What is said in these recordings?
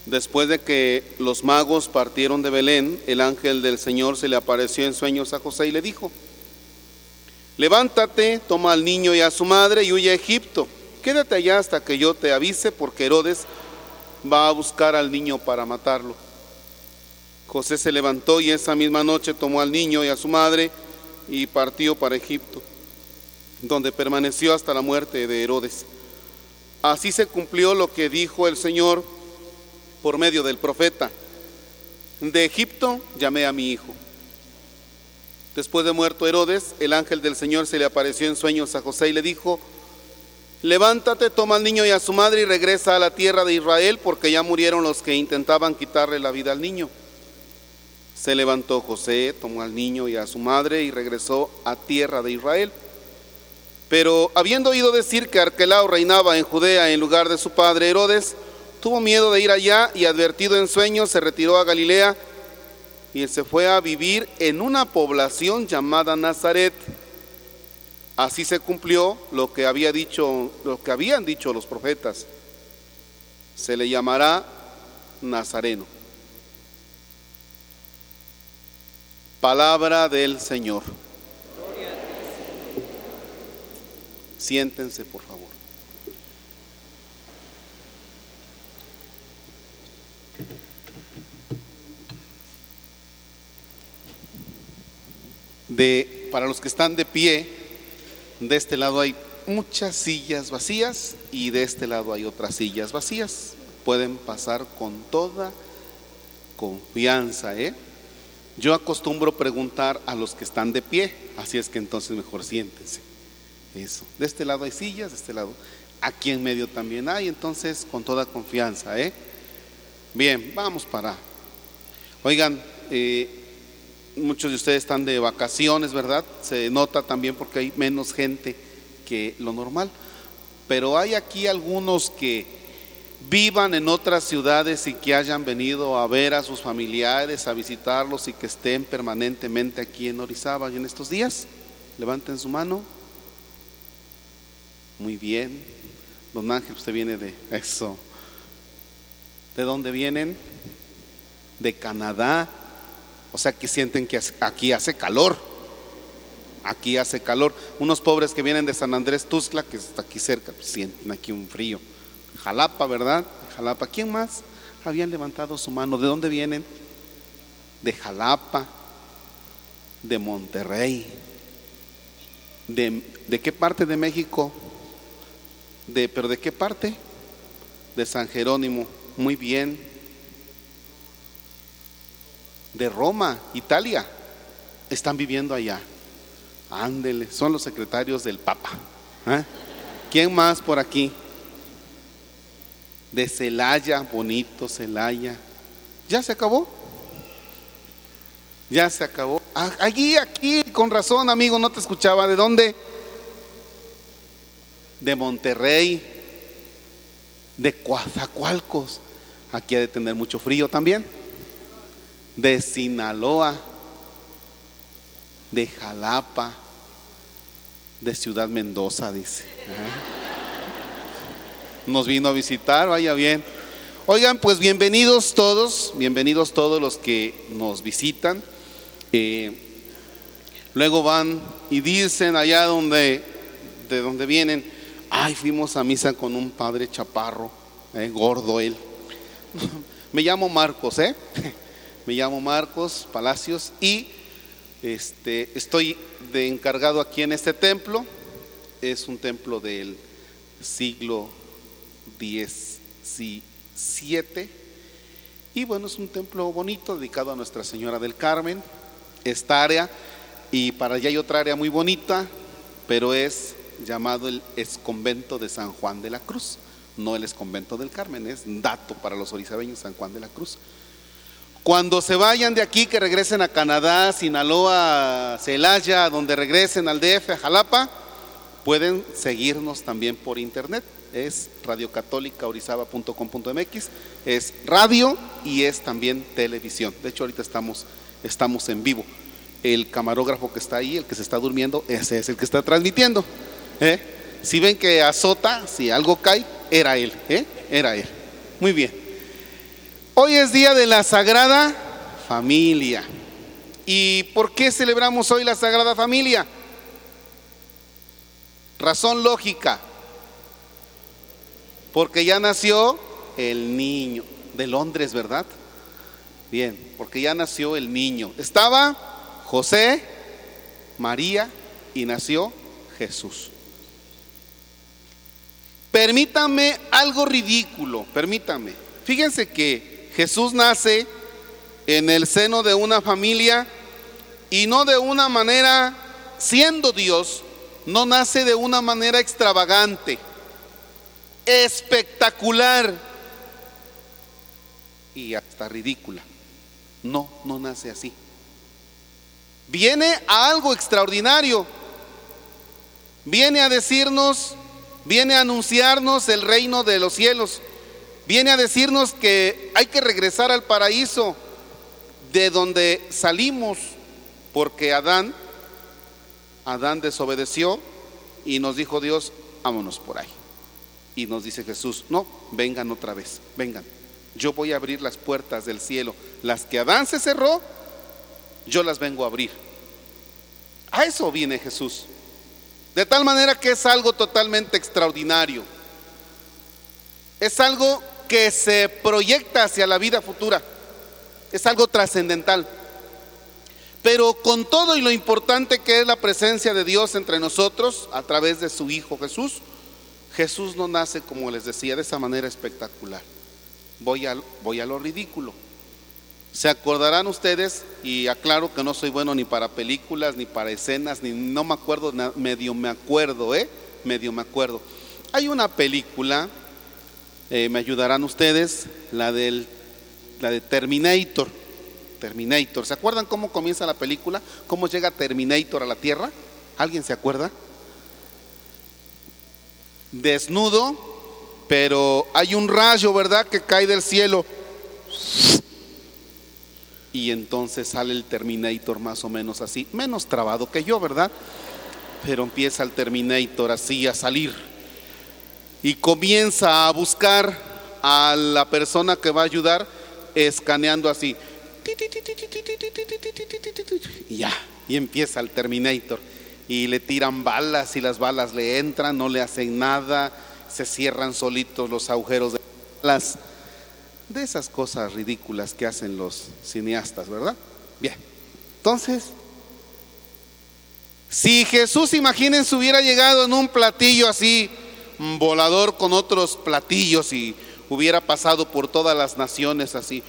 Después de que los magos partieron de Belén, el ángel del Señor se le apareció en sueños a José y le dijo: levántate, toma al niño y a su madre y huye a Egipto. Quédate allá hasta que yo te avise, porque Herodes va a buscar al niño para matarlo. José se levantó y esa misma noche tomó al niño y a su madre y partió para Egipto, donde permaneció hasta la muerte de Herodes. Así se cumplió lo que dijo el Señor por medio del profeta: de Egipto llamé a mi hijo. Después de muerto Herodes, el ángel del Señor se le apareció en sueños a José y le dijo: levántate, toma al niño y a su madre y regresa a la tierra de Israel, porque ya murieron los que intentaban quitarle la vida al niño. Se levantó José, tomó al niño y a su madre y regresó a tierra de Israel. Pero habiendo oído decir que Arquelao reinaba en Judea en lugar de su padre Herodes, tuvo miedo de ir allá y, advertido en sueños, se retiró a Galilea y se fue a vivir en una población llamada Nazaret. Así se cumplió lo que habían dicho los profetas: se le llamará Nazareno. Palabra del Señor. Siéntense, por favor. Para los que están de pie, de este lado hay muchas sillas vacías y de este lado hay otras sillas vacías. Pueden pasar con toda confianza, Yo acostumbro preguntar a los que están de pie, así es que entonces mejor siéntense. Eso. De este lado hay sillas, de este lado. Aquí en medio también hay, entonces con toda confianza, Bien, vamos para. Oigan, muchos de ustedes están de vacaciones, ¿verdad? Se nota también porque hay menos gente que lo normal. Pero hay aquí algunos que vivan en otras ciudades y que hayan venido a ver a sus familiares, a visitarlos y que estén permanentemente aquí en Orizaba y en estos días. Levanten su mano. Muy bien. Don Ángel, usted viene de eso. ¿De dónde vienen? De Canadá. O sea que sienten que aquí hace calor. Aquí hace calor. Unos pobres que vienen de San Andrés Tuxtla, que está aquí cerca, pues sienten aquí un frío. Jalapa, ¿verdad? Jalapa. ¿Quién más habían levantado su mano? ¿De dónde vienen? De Jalapa, de Monterrey. ¿De qué parte de México? ¿Pero de qué parte? De San Jerónimo. Muy bien. De Roma, Italia. Están viviendo allá. Ándele, son los secretarios del Papa. ¿Quién más por aquí? De Celaya, bonito Celaya. ¿Ya se acabó? Ya se acabó. Aquí, con razón, amigo, no te escuchaba. ¿De dónde? De Monterrey. De Coatzacoalcos. Aquí ha de tener mucho frío también. De Sinaloa. De Jalapa. De Ciudad Mendoza, dice. Nos vino a visitar, vaya bien. Oigan, pues bienvenidos todos los que nos visitan. Luego van y dicen allá de donde vienen: ay, fuimos a misa con un padre chaparro, gordo él. Me llamo Marcos, me llamo Marcos Palacios y estoy de encargado aquí en este templo. Es un templo del siglo XVII y bueno, es un templo bonito dedicado a Nuestra Señora del Carmen. Esta área, y para allá hay otra área muy bonita, pero es llamado el exconvento de San Juan de la Cruz, no el exconvento del Carmen. Es dato para los orizabeños, San Juan de la Cruz. Cuando se vayan de aquí, que regresen a Canadá, Sinaloa, Celaya, donde regresen al DF, a Jalapa, pueden seguirnos también por internet. Es radiocatólicaorizaba.com.mx. Es radio y es también televisión. De hecho, ahorita estamos en vivo. El camarógrafo que está ahí, el que se está durmiendo, ese es el que está transmitiendo. Si ven que azota, si algo cae, era él. Era él. Muy bien. Hoy es día de la Sagrada Familia. ¿Y por qué celebramos hoy la Sagrada Familia? Razón lógica. Porque ya nació el niño de Londres, ¿verdad? Bien, porque ya nació el niño. Estaba José, María y nació Jesús. Permítame algo ridículo, permítame. Fíjense que Jesús nace en el seno de una familia y no de una manera, siendo Dios, no nace de una manera extravagante, espectacular y hasta ridícula. No nace así. Viene a algo extraordinario. Viene a decirnos, viene a anunciarnos el reino de los cielos. Viene a decirnos que hay que regresar al paraíso de donde salimos, porque Adán desobedeció y nos dijo Dios, vámonos por ahí. Y nos dice Jesús, no, vengan otra vez, vengan. Yo voy a abrir las puertas del cielo. Las que Adán se cerró, yo las vengo a abrir. A eso viene Jesús. De tal manera que es algo totalmente extraordinario. Es algo que se proyecta hacia la vida futura. Es algo trascendental. Pero con todo y lo importante que es la presencia de Dios entre nosotros a través de su Hijo Jesús, Jesús no nace, como les decía, de esa manera espectacular. Voy a lo ridículo. Se acordarán ustedes, y aclaro que no soy bueno ni para películas, ni para escenas, ni no me acuerdo, medio me acuerdo. Hay una película, me ayudarán ustedes, la de Terminator. ¿Se acuerdan cómo comienza la película? ¿Cómo llega Terminator a la Tierra? ¿Alguien se acuerda? Desnudo, pero hay un rayo, ¿verdad?, que cae del cielo. Y entonces sale el Terminator más o menos así, menos trabado que yo, ¿verdad? Pero empieza el Terminator así a salir y comienza a buscar a la persona que va a ayudar, escaneando así. Y empieza el Terminator. Y le tiran balas y las balas le entran, no le hacen nada, se cierran solitos los agujeros de balas. De esas cosas ridículas que hacen los cineastas, ¿verdad? Bien, entonces, si Jesús, imagínense, hubiera llegado en un platillo así, volador con otros platillos, y hubiera pasado por todas las naciones así,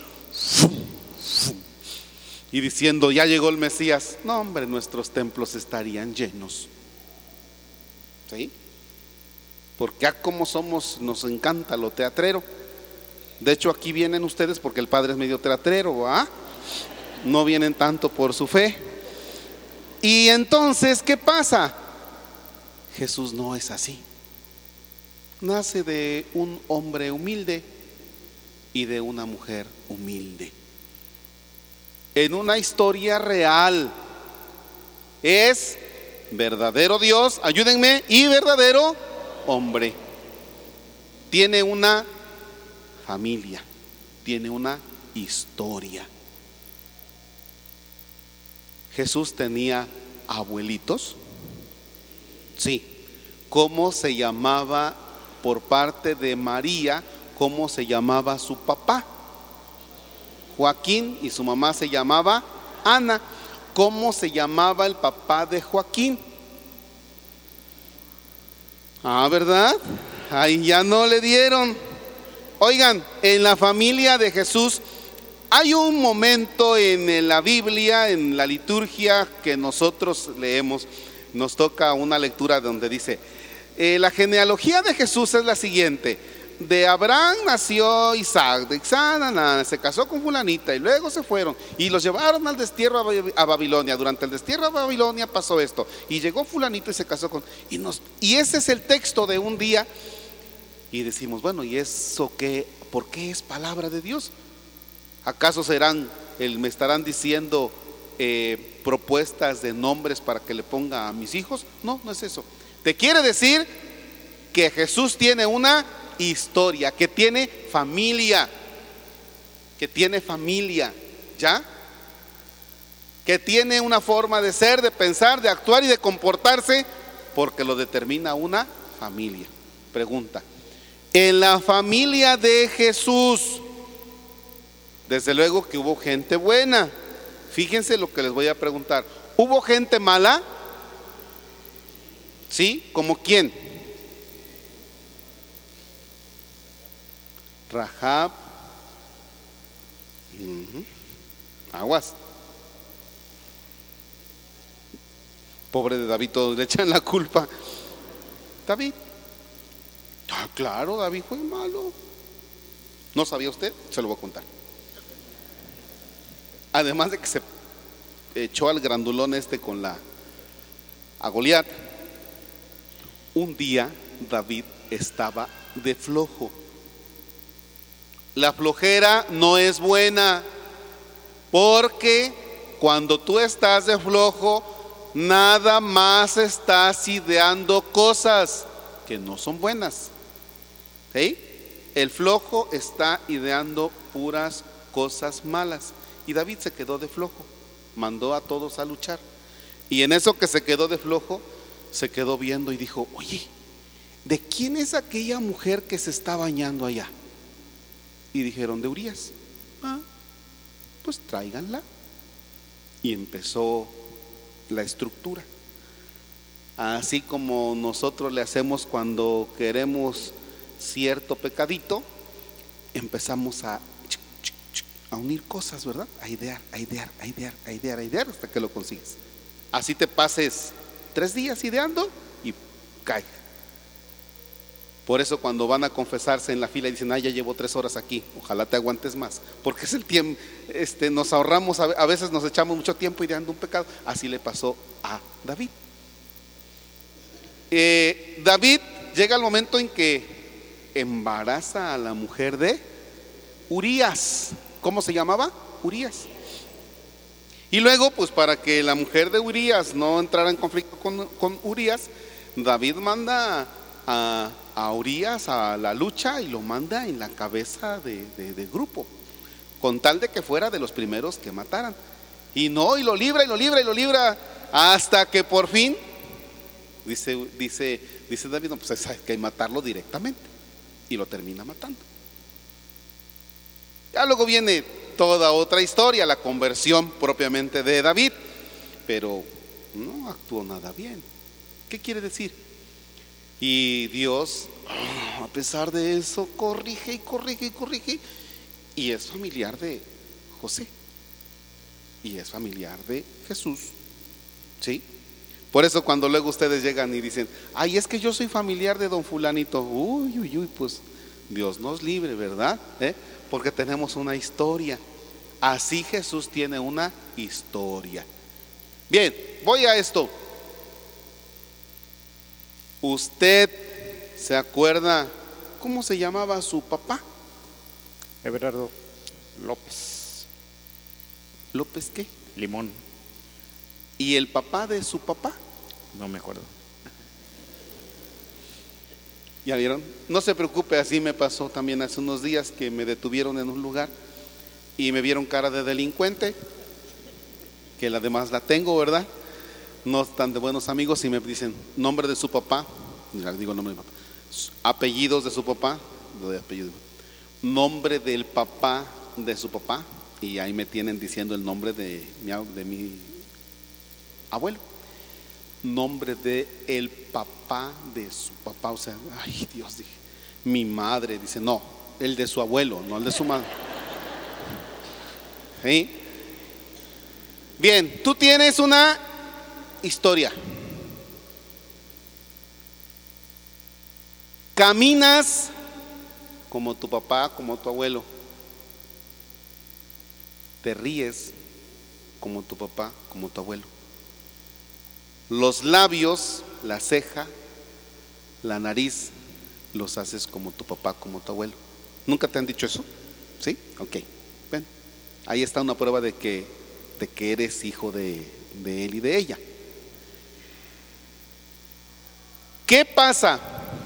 y diciendo, ya llegó el Mesías, no hombre, nuestros templos estarían llenos. ¿Sí? Porque como somos, nos encanta lo teatrero. De hecho, aquí vienen ustedes porque el padre es medio teatrero, ¿ah? No vienen tanto por su fe. Y entonces, ¿qué pasa? Jesús no es así. Nace de un hombre humilde y de una mujer humilde. En una historia real. Es verdadero Dios, ayúdenme, y verdadero hombre. Tiene una familia, tiene una historia. Jesús tenía abuelitos. Sí. ¿Cómo se llamaba por parte de María? ¿Cómo se llamaba su papá? Joaquín, y su mamá se llamaba Ana. ¿Cómo se llamaba el papá de Joaquín? ¿Verdad? Ahí ya no le dieron. Oigan, en la familia de Jesús hay un momento en la Biblia, en la liturgia que nosotros leemos, nos toca una lectura donde dice, la genealogía de Jesús es la siguiente: de Abraham nació Isaac, de Isaac se casó con fulanita y luego se fueron y los llevaron al destierro a Babilonia. Durante el destierro a Babilonia pasó esto y llegó fulanito y se casó con... Y ese es el texto de un día. Y decimos, bueno, ¿y eso qué? ¿Por qué es palabra de Dios? ¿Acaso me estarán diciendo propuestas de nombres para que le ponga a mis hijos? No, no es eso. Te quiere decir que Jesús tiene una historia, que tiene familia, que tiene familia, ¿ya? Que tiene una forma de ser, de pensar, de actuar y de comportarse, porque lo determina una familia. Pregunta: en la familia de Jesús, desde luego que hubo gente buena. Fíjense lo que les voy a preguntar: ¿hubo gente mala? ¿Sí? ¿Como quién? Rahab. Aguas. Pobre de David, todos le echan la culpa. David. Claro, David fue malo. ¿No sabía usted? Se lo voy a contar. Además de que se echó al grandulón con a Goliat, un día David estaba de flojo. La flojera no es buena, porque cuando tú estás de flojo, nada más estás ideando cosas que no son buenas. ¿Sí? El flojo está ideando puras cosas malas. Y David se quedó de flojo, mandó a todos a luchar. Y en eso que se quedó de flojo, se quedó viendo y dijo: oye, ¿de quién es aquella mujer que se está bañando allá? Y dijeron: de Urías. Pues tráiganla. Y empezó la estructura. Así como nosotros le hacemos cuando queremos cierto pecadito, empezamos a unir cosas, ¿verdad? A idear hasta que lo consigues. Así te pases 3 días ideando y cae. Por eso cuando van a confesarse en la fila y dicen: ya llevo 3 horas aquí, ojalá te aguantes más, porque es el tiempo. Nos ahorramos, a veces nos echamos mucho tiempo ideando un pecado. Así le pasó a David. David llega el momento en que embaraza a la mujer de Urías. ¿Cómo se llamaba? Urías. Y luego, pues para que la mujer de Urías no entrara en conflicto con Urías, David manda a Urías a la lucha y lo manda en la cabeza de grupo, con tal de que fuera de los primeros que mataran. Y lo libra, hasta que por fin dice David: no, pues hay que matarlo directamente. Y lo termina matando. Ya luego viene toda otra historia, la conversión propiamente de David, pero no actuó nada bien. ¿Qué quiere decir? Y Dios, a pesar de eso, corrige, y es familiar de José, y es familiar de Jesús, ¿sí? Por eso cuando luego ustedes llegan y dicen: es que yo soy familiar de don fulanito, pues Dios nos libre, ¿verdad? Porque tenemos una historia. Así Jesús tiene una historia. Bien, voy a esto. ¿Usted se acuerda cómo se llamaba su papá? Everardo López. ¿López qué? Limón. ¿Y el papá de su papá? No me acuerdo. ¿Ya vieron? No se preocupe, así me pasó también hace unos días, que me detuvieron en un lugar y me vieron cara de delincuente, que además la tengo, ¿verdad? No están de buenos amigos, y me dicen nombre de su papá. Digo nombre de papá. Apellidos de su papá. Nombre del papá de su papá. Y ahí me tienen diciendo el nombre de mi abuelo. Nombre de el papá de su papá. O sea, ay Dios, dije, mi madre. Dice: no, el de su abuelo, no el de su madre. ¿Sí? Bien, tú tienes una historia. Caminas como tu papá, como tu abuelo. Te ríes como tu papá, como tu abuelo. Los labios, la ceja, la nariz, los haces como tu papá, como tu abuelo. ¿Nunca te han dicho eso? ¿Sí? Ok. Ven, ahí está una prueba de que eres hijo de él y de ella. ¿Qué pasa?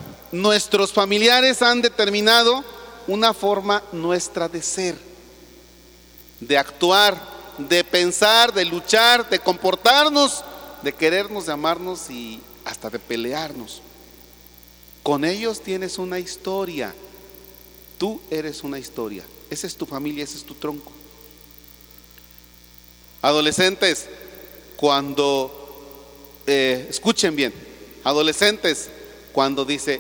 Nuestros familiares han determinado una forma nuestra de ser. de actuar, de pensar, de luchar, de comportarnos, de querernos, de amarnos y hasta de pelearnos. Con ellos tienes una historia. Tú eres una historia. Esa es tu familia, ese es tu tronco. Adolescentes, cuando escuchen bien, adolescentes, cuando dice: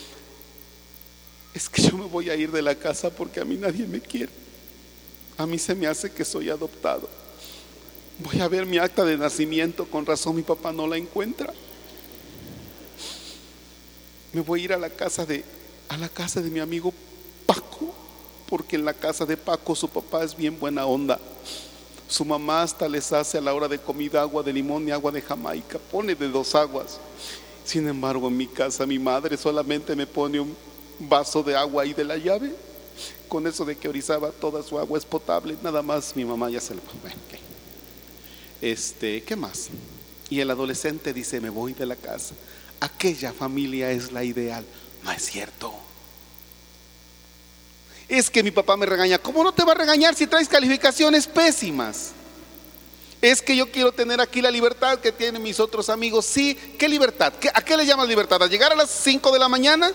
es que yo me voy a ir de la casa porque a mí nadie me quiere, a mí se me hace que soy adoptado, voy a ver mi acta de nacimiento, con razón mi papá no la encuentra, me voy a ir a la casa de mi amigo Paco, porque en la casa de Paco su papá es bien buena onda, su mamá hasta les hace a la hora de comida agua de limón y agua de Jamaica, pone de 2 aguas. Sin embargo, en mi casa mi madre solamente me pone un vaso de agua ahí de la llave. Con eso de que Orizaba toda su agua es potable, nada más mi mamá ya se le... Bueno, ¿qué más? Y el adolescente dice: me voy de la casa. Aquella familia es la ideal. No es cierto. Es que mi papá me regaña. ¿Cómo no te va a regañar si traes calificaciones pésimas? Es que yo quiero tener aquí la libertad que tienen mis otros amigos. Sí, ¿qué libertad? ¿A qué le llamas libertad? ¿A llegar a las 5 de la mañana?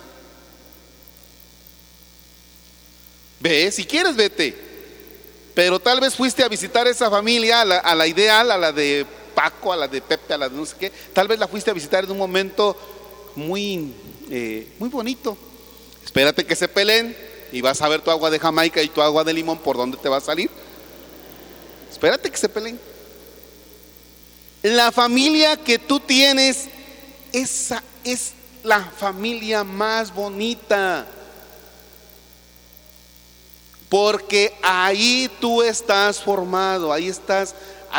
Ve, si quieres vete. Pero tal vez fuiste a visitar esa familia, a la ideal, a la de Paco, a la de Pepe, a la de no sé qué. Tal vez la fuiste a visitar en un momento muy bonito. Espérate que se peleen y vas a ver tu agua de Jamaica y tu agua de limón por dónde te va a salir. Espérate que se peleen. La familia que tú tienes, esa es la familia más bonita, porque ahí tú estás formado, ahí estás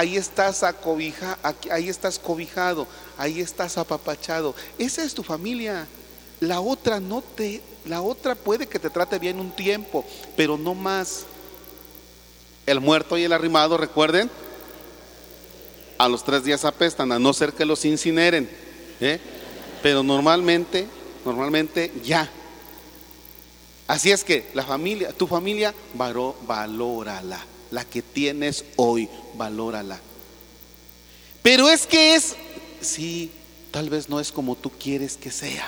cobijado, ahí estás apapachado. Esa es tu familia. La otra puede que te trate bien un tiempo, pero no más. El muerto y el arrimado, recuerden, a los 3 días apestan, a no ser que los incineren, pero normalmente ya. Así es que tu familia, valórala, la que tienes hoy, valórala. Pero es que sí, tal vez no es como tú quieres que sea,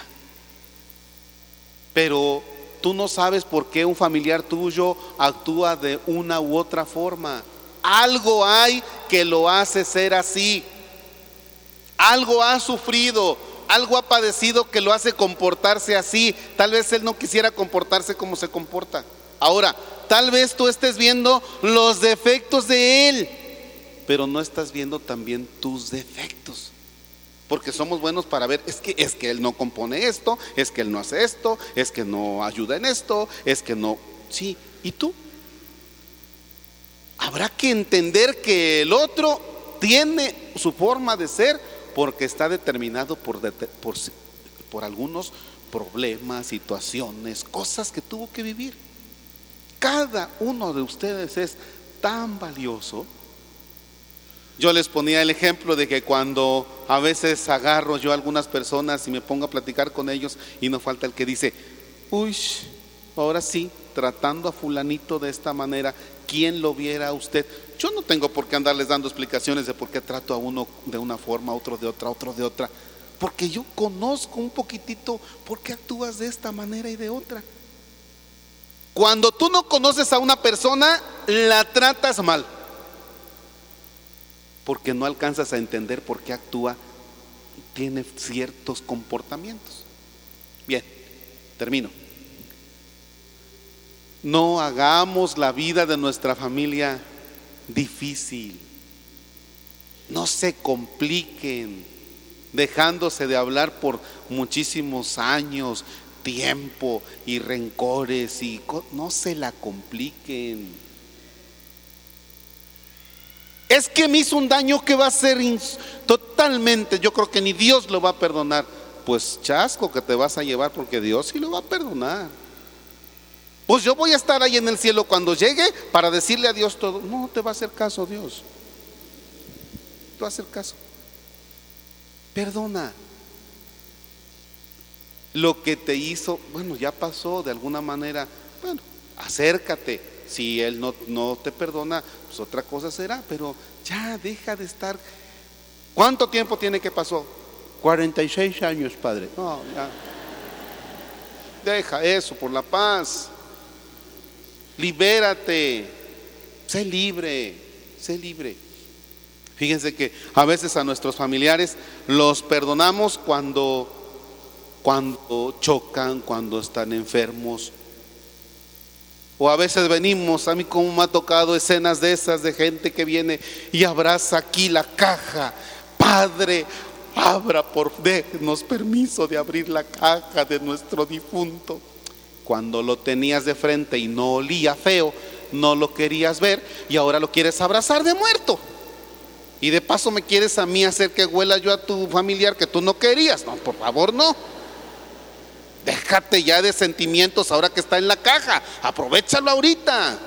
pero tú no sabes por qué un familiar tuyo actúa de una u otra forma. Algo hay que lo hace ser así. Algo ha sufrido, algo ha padecido que lo hace comportarse así. Tal vez él no quisiera comportarse como se comporta. Ahora, tal vez tú estés viendo los defectos de él, pero no estás viendo también tus defectos. Porque somos buenos para ver, es que él no compone esto, es que él no hace esto, es que no ayuda en esto, es que no... Sí, ¿y tú? Habrá que entender que el otro tiene su forma de ser porque está determinado por algunos problemas, situaciones, cosas que tuvo que vivir. Cada uno de ustedes es tan valioso. Yo les ponía el ejemplo de que cuando a veces agarro yo a algunas personas y me pongo a platicar con ellos, y no falta el que dice: uy, ahora sí, tratando a fulanito de esta manera, ¿quién lo viera a usted? Yo no tengo por qué andarles dando explicaciones de por qué trato a uno de una forma, a otro de otra, porque yo conozco un poquitito por qué actúas de esta manera y de otra. Cuando tú no conoces a una persona, la tratas mal, porque no alcanzas a entender por qué actúa, tiene ciertos comportamientos. Bien, termino. No hagamos la vida de nuestra familia difícil. No se compliquen dejándose de hablar por muchísimos años, tiempo y rencores y no se la compliquen. Es que me hizo un daño que va a ser totalmente, yo creo que ni Dios lo va a perdonar. Pues chasco que te vas a llevar, porque Dios sí lo va a perdonar. Pues yo voy a estar ahí en el cielo cuando llegue para decirle a Dios todo. No te va a hacer caso Dios. Te va a hacer caso. Perdona. Lo que te hizo, bueno, ya pasó de alguna manera. Bueno, acércate, Si Él no te perdona, pues otra cosa será, pero ya deja de estar. ¿Cuánto tiempo tiene que pasó? 46 años, padre. No, ya. Deja eso por la paz. Libérate. Sé libre, sé libre. Fíjense que a veces a nuestros familiares los perdonamos cuando chocan, cuando están enfermos. O a veces venimos, a mí como me ha tocado escenas de esas, de gente que viene y abraza aquí la caja. Padre, denos permiso de abrir la caja de nuestro difunto. Cuando lo tenías de frente y no olía feo, no lo querías ver y ahora lo quieres abrazar de muerto. Y de paso me quieres a mí hacer que huela yo a tu familiar que tú no querías. No, por favor, no. Déjate ya de sentimientos ahora que está en la caja. Aprovechalo ahorita.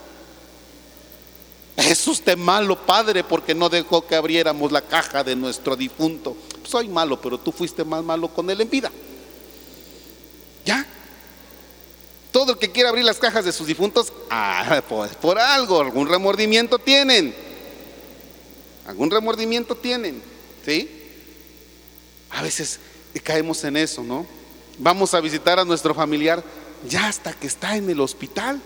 Es usted malo, padre, porque no dejó que abriéramos la caja de nuestro difunto. Soy malo, pero tú fuiste más malo con él en vida. ¿Ya? Todo el que quiera abrir las cajas de sus difuntos, pues por algo, algún remordimiento tienen. Algún remordimiento tienen, ¿sí? A veces caemos en eso, ¿no? Vamos a visitar a nuestro familiar ya hasta que está en el hospital.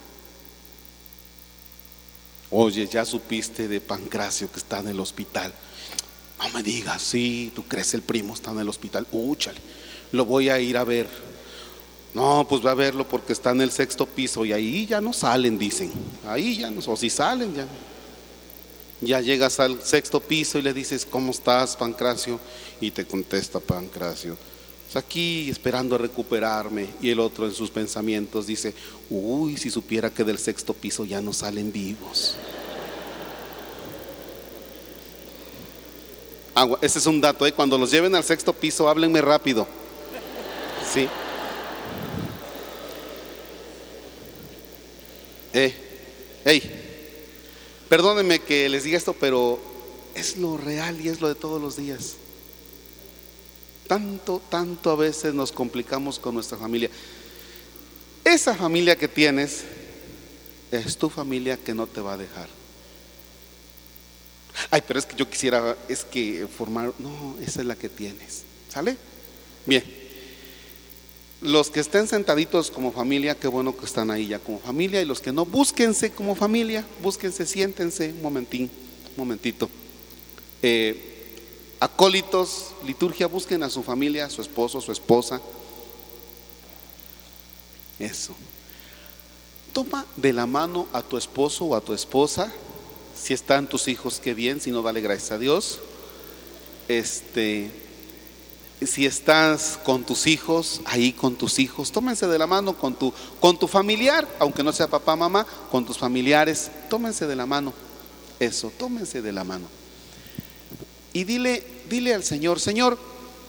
Oye, ya supiste de Pancracio que está en el hospital. No me digas, sí, tú crees el primo está en el hospital. Úchale, lo voy a ir a ver. No, pues va a verlo porque está en el 6º piso y ahí ya no salen, dicen. Ahí ya no, o si salen ya. Ya llegas al 6º piso y le dices, ¿cómo estás, Pancracio? Y te contesta Pancracio, pues aquí esperando a recuperarme. Y el otro en sus pensamientos dice, uy, si supiera que del 6º piso ya no salen vivos. Ese es un dato, cuando los lleven al 6º piso, háblenme rápido. Sí. Perdónenme que les diga esto, pero es lo real y es lo de todos los días. Tanto a veces nos complicamos con nuestra familia. Esa familia que tienes es tu familia que no te va a dejar. Ay, pero es que yo quisiera, formar. No, esa es la que tienes. ¿Sale? Bien. Los que estén sentaditos como familia, qué bueno que están ahí ya como familia. Y los que no, búsquense como familia, siéntense un momentito. Acólitos, liturgia, busquen a su familia, a su esposo, su esposa. Eso. Toma de la mano a tu esposo o a tu esposa. Si están tus hijos, qué bien, si no, dale gracias a Dios. Si estás con tus hijos, ahí con tus hijos, tómense de la mano con tu familiar, aunque no sea papá, mamá, con tus familiares, tómense de la mano. Eso, tómense de la mano. Y dile al Señor, Señor,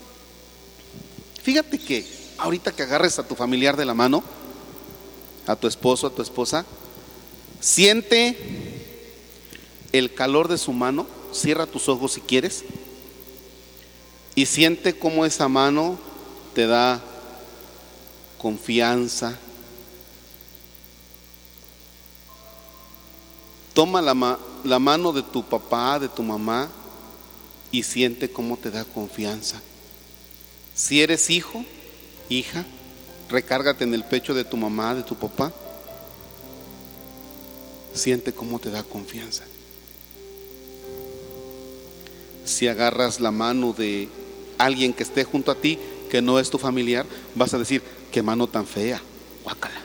fíjate que ahorita que agarres a tu familiar de la mano, a tu esposo, a tu esposa, siente el calor de su mano, cierra tus ojos si quieres. Y siente cómo esa mano te da confianza. Toma la mano de tu papá, de tu mamá, y siente cómo te da confianza. Si eres hijo, hija, recárgate en el pecho de tu mamá, de tu papá. Siente cómo te da confianza. Si agarras la mano de alguien que esté junto a ti, que no es tu familiar, vas a decir, qué mano tan fea, guácala.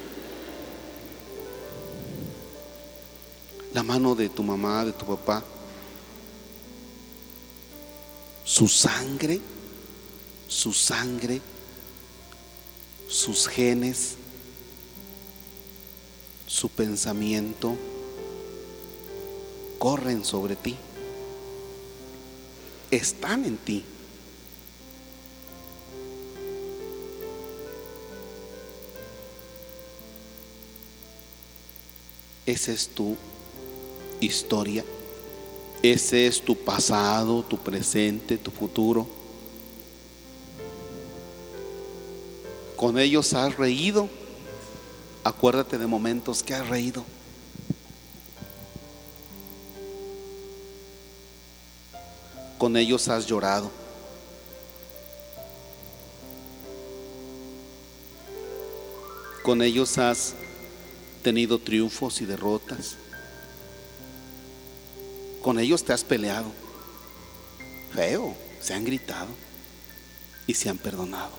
La mano de tu mamá, de tu papá, su sangre, sus genes, su pensamiento, corren sobre ti, están en ti. Esa es tu historia, ese es tu pasado, tu presente, tu futuro. Con ellos has reído, Acuérdate de momentos que has reído. Con ellos has llorado. Con ellos has tenido triunfos y derrotas. Con ellos te has peleado. Feo, se han gritado y se han perdonado.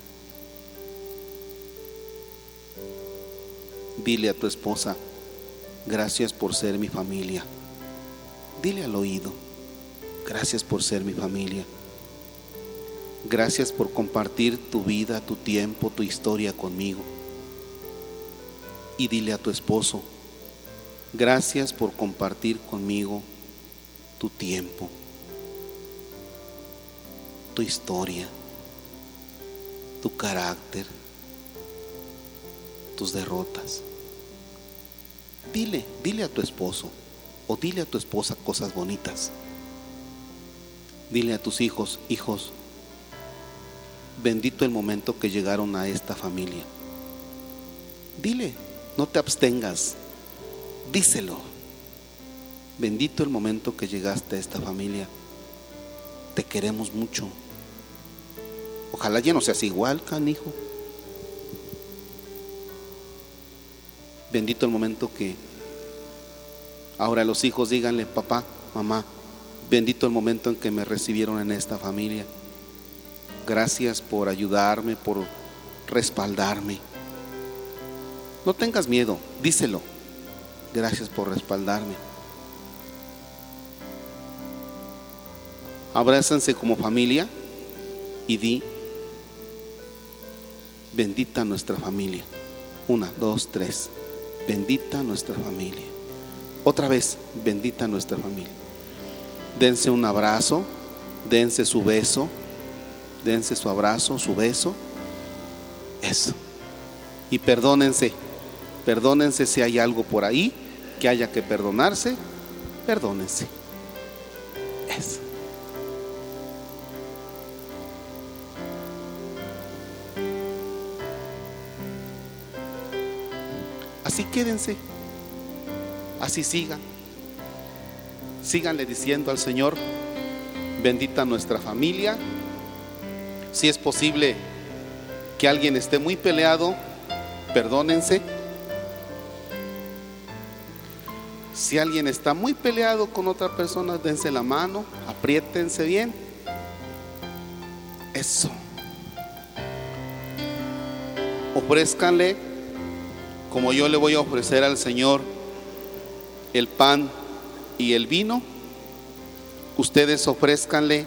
Dile a tu esposa: gracias por ser mi familia. Dile al oído: gracias por ser mi familia. Gracias por compartir tu vida, tu tiempo, tu historia conmigo. Y dile a tu esposo: gracias por compartir conmigo tu tiempo, tu historia, tu carácter, tus derrotas. Dile a tu esposo o dile a tu esposa cosas bonitas. Dile a tus hijos: hijos, bendito el momento que llegaron a esta familia. Dile, no te abstengas, díselo. Bendito el momento que llegaste a esta familia. Te queremos mucho. Ojalá ya no seas igual, canijo. Bendito el momento que ahora los hijos díganle: papá, mamá, bendito el momento en que me recibieron en esta familia. Gracias por ayudarme, por respaldarme. No tengas miedo, díselo. Gracias por respaldarme. Abrácense como familia y di: bendita nuestra familia. 1, 2, 3. Bendita nuestra familia. Otra vez: bendita nuestra familia. Dense un abrazo, dense su beso, dense su abrazo, su beso. Eso. Y perdónense si hay algo por ahí que haya que perdonarse. Perdónense. Eso. Así quédense, así síganle diciendo al Señor: bendita nuestra familia. Si es posible que alguien esté muy peleado, perdónense. Si alguien está muy peleado con otra persona, dense la mano, apriétense bien. Eso. Ofrézcanle, como yo le voy a ofrecer al Señor el pan y el vino. Ustedes ofrézcanle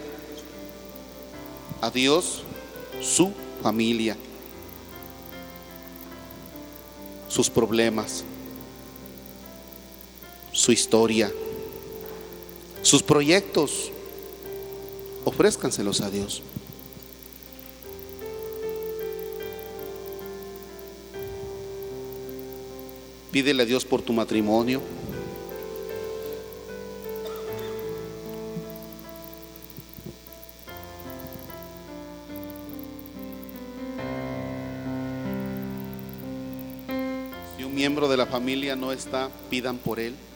a Dios su familia, sus problemas, su historia, sus proyectos. Ofrézcanselos a Dios. Pídele a Dios por tu matrimonio. Si un miembro de la familia no está, pidan por él.